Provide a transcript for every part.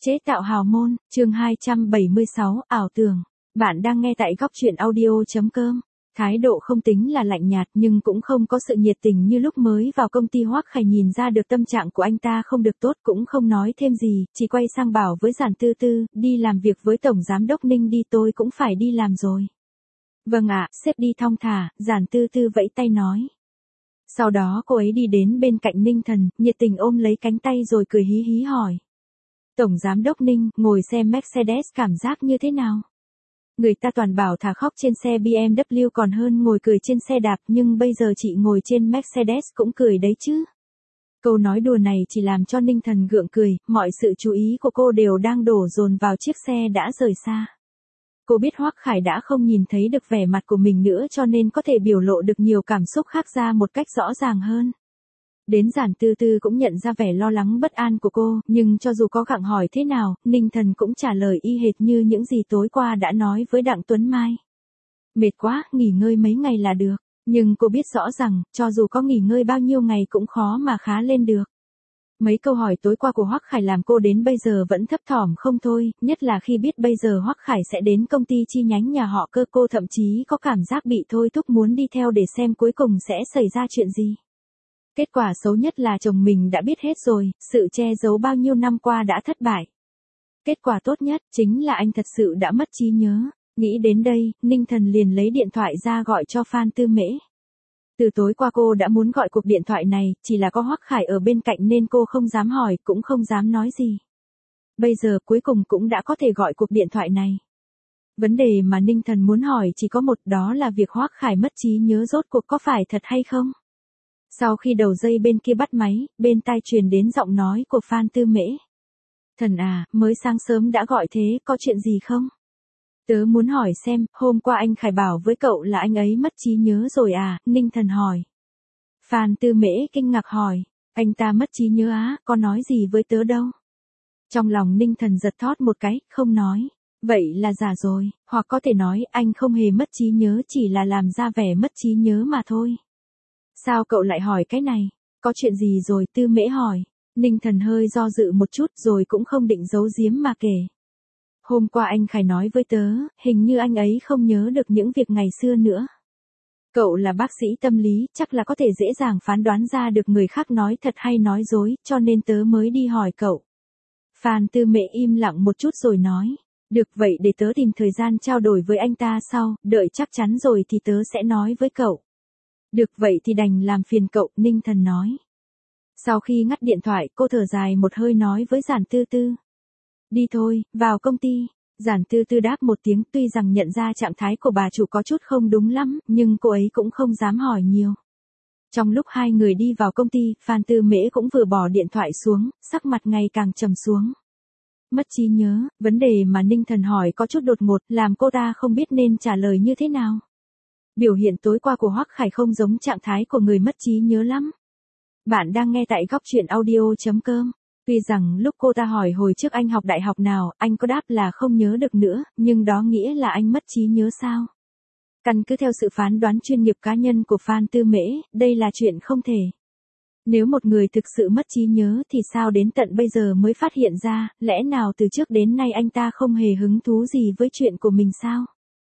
Chế tạo hào môn, chương 276, ảo tưởng. Bạn đang nghe tại góc truyện audio.com. Thái độ không tính là lạnh nhạt nhưng cũng không có sự nhiệt tình như lúc mới vào công ty. Hoắc Khải nhìn ra được tâm trạng của anh ta không được tốt, cũng không nói thêm gì, chỉ quay sang bảo với Giản Tư Tư, đi làm việc với Tổng Giám đốc Ninh đi, tôi cũng phải đi làm rồi. Vâng ạ, sếp đi thong thả, Giản Tư Tư vẫy tay nói. Sau đó cô ấy đi đến bên cạnh Ninh Thần, nhiệt tình ôm lấy cánh tay rồi cười hí hí hỏi. Tổng Giám đốc Ninh, ngồi xe Mercedes cảm giác như thế nào? Người ta toàn bảo thà khóc trên xe BMW còn hơn ngồi cười trên xe đạp, nhưng bây giờ chị ngồi trên Mercedes cũng cười đấy chứ. Câu nói đùa này chỉ làm cho Ninh Thần gượng cười, mọi sự chú ý của cô đều đang đổ dồn vào chiếc xe đã rời xa. Cô biết Hoắc Khải đã không nhìn thấy được vẻ mặt của mình nữa, cho nên có thể biểu lộ được nhiều cảm xúc khác ra một cách rõ ràng hơn. Đến Giản Tư Tư cũng nhận ra vẻ lo lắng bất an của cô, nhưng cho dù có gặng hỏi thế nào, Ninh Thần cũng trả lời y hệt như những gì tối qua đã nói với Đặng Tuấn Mai. Mệt quá, nghỉ ngơi mấy ngày là được, nhưng cô biết rõ rằng, cho dù có nghỉ ngơi bao nhiêu ngày cũng khó mà khá lên được. Mấy câu hỏi tối qua của Hoắc Khải làm cô đến bây giờ vẫn thấp thỏm không thôi, nhất là khi biết bây giờ Hoắc Khải sẽ đến công ty chi nhánh nhà họ Cơ, cô thậm chí có cảm giác bị thôi thúc muốn đi theo để xem cuối cùng sẽ xảy ra chuyện gì. Kết quả xấu nhất là chồng mình đã biết hết rồi, sự che giấu bao nhiêu năm qua đã thất bại. Kết quả tốt nhất chính là anh thật sự đã mất trí nhớ. Nghĩ đến đây, Ninh Thần liền lấy điện thoại ra gọi cho Phan Tư Mễ. Từ tối qua cô đã muốn gọi cuộc điện thoại này, chỉ là có Hoắc Khải ở bên cạnh nên cô không dám hỏi, cũng không dám nói gì. Bây giờ cuối cùng cũng đã có thể gọi cuộc điện thoại này. Vấn đề mà Ninh Thần muốn hỏi chỉ có một, đó là việc Hoắc Khải mất trí nhớ rốt cuộc có phải thật hay không? Sau khi đầu dây bên kia bắt máy, bên tai truyền đến giọng nói của Phan Tư Mễ. Thần à, mới sáng sớm đã gọi thế, có chuyện gì không? Tớ muốn hỏi xem, hôm qua anh Khải bảo với cậu là anh ấy mất trí nhớ rồi à? Ninh Thần hỏi. Phan Tư Mễ kinh ngạc hỏi, anh ta mất trí nhớ á, có nói gì với tớ đâu? Trong lòng Ninh Thần giật thót một cái, không nói. Vậy là giả rồi, hoặc có thể nói anh không hề mất trí nhớ, chỉ là làm ra vẻ mất trí nhớ mà thôi. Sao cậu lại hỏi cái này? Có chuyện gì rồi? Tư Mễ hỏi. Ninh Thần hơi do dự một chút rồi cũng không định giấu giếm mà kể. Hôm qua anh Khải nói với tớ, hình như anh ấy không nhớ được những việc ngày xưa nữa. Cậu là bác sĩ tâm lý, chắc là có thể dễ dàng phán đoán ra được người khác nói thật hay nói dối, cho nên tớ mới đi hỏi cậu. Phan Tư Mễ im lặng một chút rồi nói. Được, vậy để tớ tìm thời gian trao đổi với anh ta sau, đợi chắc chắn rồi thì tớ sẽ nói với cậu. Được, vậy thì đành làm phiền cậu, Ninh Thần nói. Sau khi ngắt điện thoại, cô thở dài một hơi nói với Giản Tư Tư. Đi thôi, vào công ty. Giản Tư Tư đáp một tiếng, tuy rằng nhận ra trạng thái của bà chủ có chút không đúng lắm, nhưng cô ấy cũng không dám hỏi nhiều. Trong lúc hai người đi vào công ty, Phan Tư Mễ cũng vừa bỏ điện thoại xuống, sắc mặt ngày càng trầm xuống. Mất trí nhớ, vấn đề mà Ninh Thần hỏi có chút đột ngột, làm cô ta không biết nên trả lời như thế nào. Biểu hiện tối qua của Hoắc Khải không giống trạng thái của người mất trí nhớ lắm. Bạn đang nghe tại góc truyện audio.com. Tuy rằng lúc cô ta hỏi hồi trước anh học đại học nào, anh có đáp là không nhớ được nữa, nhưng đó nghĩa là anh mất trí nhớ sao? Căn cứ theo sự phán đoán chuyên nghiệp cá nhân của Phan Tư Mễ, đây là chuyện không thể. Nếu một người thực sự mất trí nhớ thì sao đến tận bây giờ mới phát hiện ra, lẽ nào từ trước đến nay anh ta không hề hứng thú gì với chuyện của mình sao?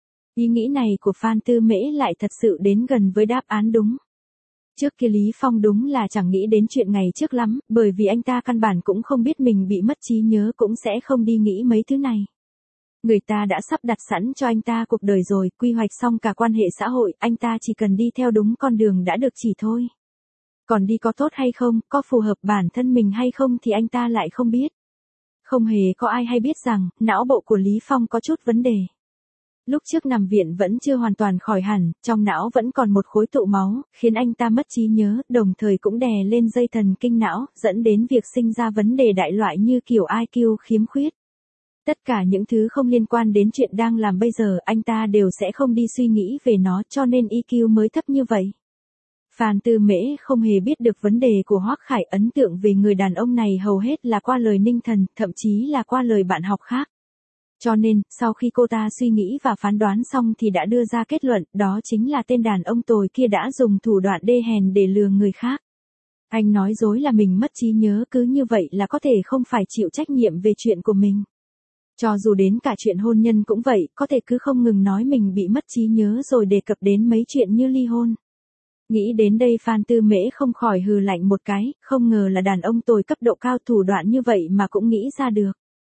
Ý nghĩ này của Phan Tư Mễ lại thật sự đến gần với đáp án đúng. Trước kia Lý Phong đúng là chẳng nghĩ đến chuyện ngày trước lắm, bởi vì anh ta căn bản cũng không biết mình bị mất trí nhớ, cũng sẽ không đi nghĩ mấy thứ này. Người ta đã sắp đặt sẵn cho anh ta cuộc đời rồi, quy hoạch xong cả quan hệ xã hội, anh ta chỉ cần đi theo đúng con đường đã được chỉ thôi. Còn đi có tốt hay không, có phù hợp bản thân mình hay không thì anh ta lại không biết. Không hề có ai hay biết rằng, não bộ của Lý Phong có chút vấn đề. Lúc trước nằm viện vẫn chưa hoàn toàn khỏi hẳn, trong não vẫn còn một khối tụ máu, khiến anh ta mất trí nhớ, đồng thời cũng đè lên dây thần kinh não, dẫn đến việc sinh ra vấn đề đại loại như kiểu IQ khiếm khuyết. Tất cả những thứ không liên quan đến chuyện đang làm bây giờ, anh ta đều sẽ không đi suy nghĩ về nó, cho nên IQ mới thấp như vậy. Phan Tư Mễ không hề biết được vấn đề của Hoắc Khải, ấn tượng về người đàn ông này hầu hết là qua lời Ninh Thần, thậm chí là qua lời bạn học khác. Cho nên, sau khi cô ta suy nghĩ và phán đoán xong thì đã đưa ra kết luận, đó chính là tên đàn ông tồi kia đã dùng thủ đoạn đê hèn để lừa người khác. Anh nói dối là mình mất trí nhớ, cứ như vậy là có thể không phải chịu trách nhiệm về chuyện của mình. Cho dù đến cả chuyện hôn nhân cũng vậy, có thể cứ không ngừng nói mình bị mất trí nhớ rồi đề cập đến mấy chuyện như ly hôn. Nghĩ đến đây Phan Tư Mễ không khỏi hừ lạnh một cái, không ngờ là đàn ông tồi cấp độ cao thủ đoạn như vậy mà cũng nghĩ ra được.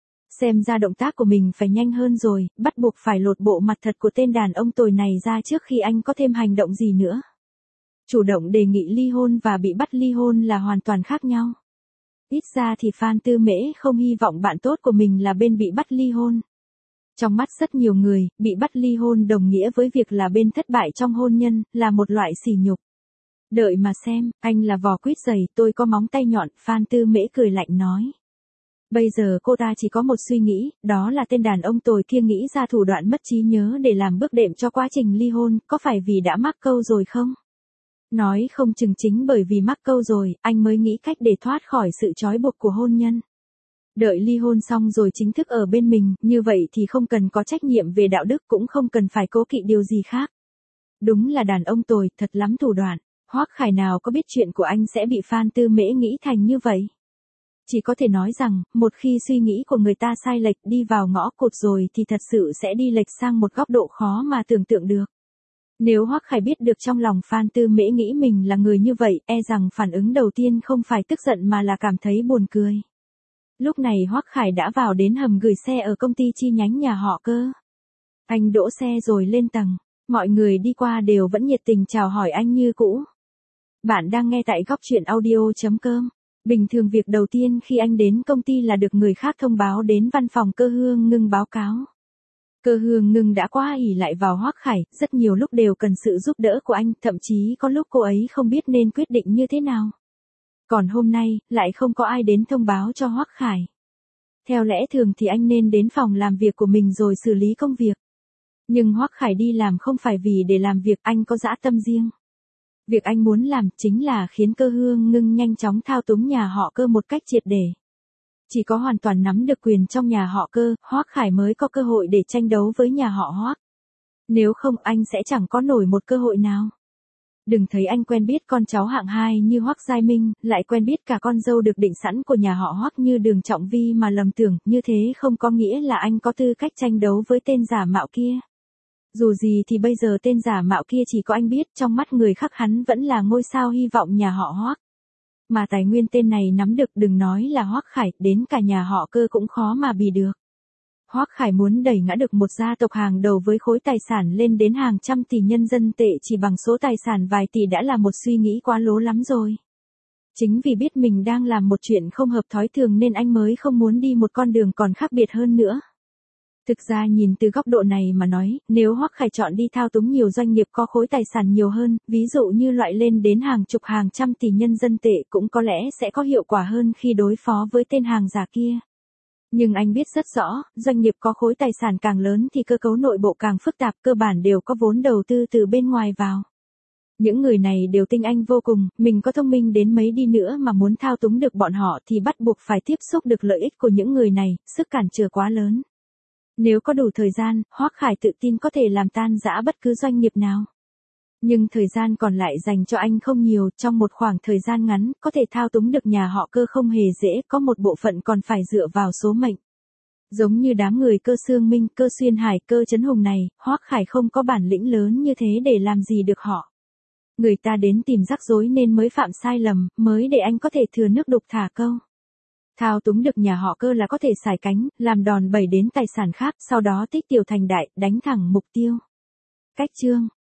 Xem ra động tác của mình phải nhanh hơn rồi, bắt buộc phải lột bộ mặt thật của tên đàn ông tồi này ra trước khi anh có thêm hành động gì nữa. Chủ động đề nghị ly hôn và bị bắt ly hôn là hoàn toàn khác nhau. Ít ra thì Phan Tư Mễ không hy vọng bạn tốt của mình là bên bị bắt ly hôn. Trong mắt rất nhiều người, bị bắt ly hôn đồng nghĩa với việc là bên thất bại trong hôn nhân, là một loại sỉ nhục. Đợi mà xem, anh là vò quýt dày, tôi có móng tay nhọn, Phan Tư Mễ cười lạnh nói. Bây giờ cô ta chỉ có một suy nghĩ, đó là tên đàn ông tồi kia nghĩ ra thủ đoạn mất trí nhớ để làm bước đệm cho quá trình ly hôn, có phải vì đã mắc câu rồi không? Nói không chừng chính bởi vì mắc câu rồi, anh mới nghĩ cách để thoát khỏi sự trói buộc của hôn nhân. Đợi ly hôn xong rồi chính thức ở bên mình, như vậy thì không cần có trách nhiệm về đạo đức, cũng không cần phải cố kỵ điều gì khác. Đúng là đàn ông tồi, thật lắm thủ đoạn. Hoắc Khải nào có biết chuyện của anh sẽ bị Phan Tư Mễ nghĩ thành như vậy. Chỉ có thể nói rằng, một khi suy nghĩ của người ta sai lệch đi vào ngõ cụt rồi thì thật sự sẽ đi lệch sang một góc độ khó mà tưởng tượng được. Nếu Hoắc Khải biết được trong lòng Phan Tư Mễ nghĩ mình là người như vậy, e rằng phản ứng đầu tiên không phải tức giận mà là cảm thấy buồn cười. Lúc này Hoắc Khải đã vào đến hầm gửi xe ở công ty chi nhánh nhà họ Cơ. Anh đỗ xe rồi lên tầng, mọi người đi qua đều vẫn nhiệt tình chào hỏi anh như cũ. Bạn đang nghe tại góc truyện audio.com. Bình thường việc đầu tiên khi anh đến công ty là được người khác thông báo đến văn phòng Cơ Hương Ngưng báo cáo. Cơ Hương Ngưng đã quá ỷ lại vào Hoắc Khải, rất nhiều lúc đều cần sự giúp đỡ của anh, thậm chí có lúc cô ấy không biết nên quyết định như thế nào. Còn hôm nay, lại không có ai đến thông báo cho Hoắc Khải. Theo lẽ thường thì anh nên đến phòng làm việc của mình rồi xử lý công việc. Nhưng Hoắc Khải đi làm không phải vì để làm việc, anh có dã tâm riêng. Việc anh muốn làm chính là khiến Cơ Hương Ngưng nhanh chóng thao túng nhà họ Cơ một cách triệt để. Chỉ có hoàn toàn nắm được quyền trong nhà họ Cơ, Hoắc Khải mới có cơ hội để tranh đấu với nhà họ Hoắc. Nếu không anh sẽ chẳng có nổi một cơ hội nào. Đừng thấy anh quen biết con cháu hạng 2 như Hoắc Giai Minh, lại quen biết cả con dâu được định sẵn của nhà họ Hoắc như Đường Trọng Vi mà lầm tưởng, như thế không có nghĩa là anh có tư cách tranh đấu với tên giả mạo kia. Dù gì thì bây giờ tên giả mạo kia chỉ có anh biết, trong mắt người khác hắn vẫn là ngôi sao hy vọng nhà họ Hoắc. Mà tài nguyên tên này nắm được, đừng nói là Hoắc Khải, đến cả nhà họ Cơ cũng khó mà bì được. Hoắc Khải muốn đẩy ngã được một gia tộc hàng đầu với khối tài sản lên đến hàng trăm tỷ nhân dân tệ chỉ bằng số tài sản vài tỷ đã là một suy nghĩ quá lố lắm rồi. Chính vì biết mình đang làm một chuyện không hợp thói thường nên anh mới không muốn đi một con đường còn khác biệt hơn nữa. Thực ra nhìn từ góc độ này mà nói, nếu Hoắc Khải chọn đi thao túng nhiều doanh nghiệp có khối tài sản nhiều hơn, ví dụ như loại lên đến hàng chục hàng trăm tỷ nhân dân tệ, cũng có lẽ sẽ có hiệu quả hơn khi đối phó với tên hàng giả kia. Nhưng anh biết rất rõ, doanh nghiệp có khối tài sản càng lớn thì cơ cấu nội bộ càng phức tạp, cơ bản đều có vốn đầu tư từ bên ngoài vào. Những người này đều tinh anh vô cùng, mình có thông minh đến mấy đi nữa mà muốn thao túng được bọn họ thì bắt buộc phải tiếp xúc được lợi ích của những người này, sức cản trở quá lớn. Nếu có đủ thời gian, Hoắc Khải tự tin có thể làm tan rã bất cứ doanh nghiệp nào. Nhưng thời gian còn lại dành cho anh không nhiều, trong một khoảng thời gian ngắn, có thể thao túng được nhà họ Cơ không hề dễ, có một bộ phận còn phải dựa vào số mệnh. Giống như đám người Cơ Xương Minh, Cơ Xuyên Hải, Cơ Trấn Hùng này, Hoắc Khải không có bản lĩnh lớn như thế để làm gì được họ. Người ta đến tìm rắc rối nên mới phạm sai lầm, mới để anh có thể thừa nước đục thả câu. Thao túng được nhà họ Cơ là có thể xài cánh, làm đòn bẩy đến tài sản khác, sau đó tích tiểu thành đại, đánh thẳng mục tiêu. Cách chương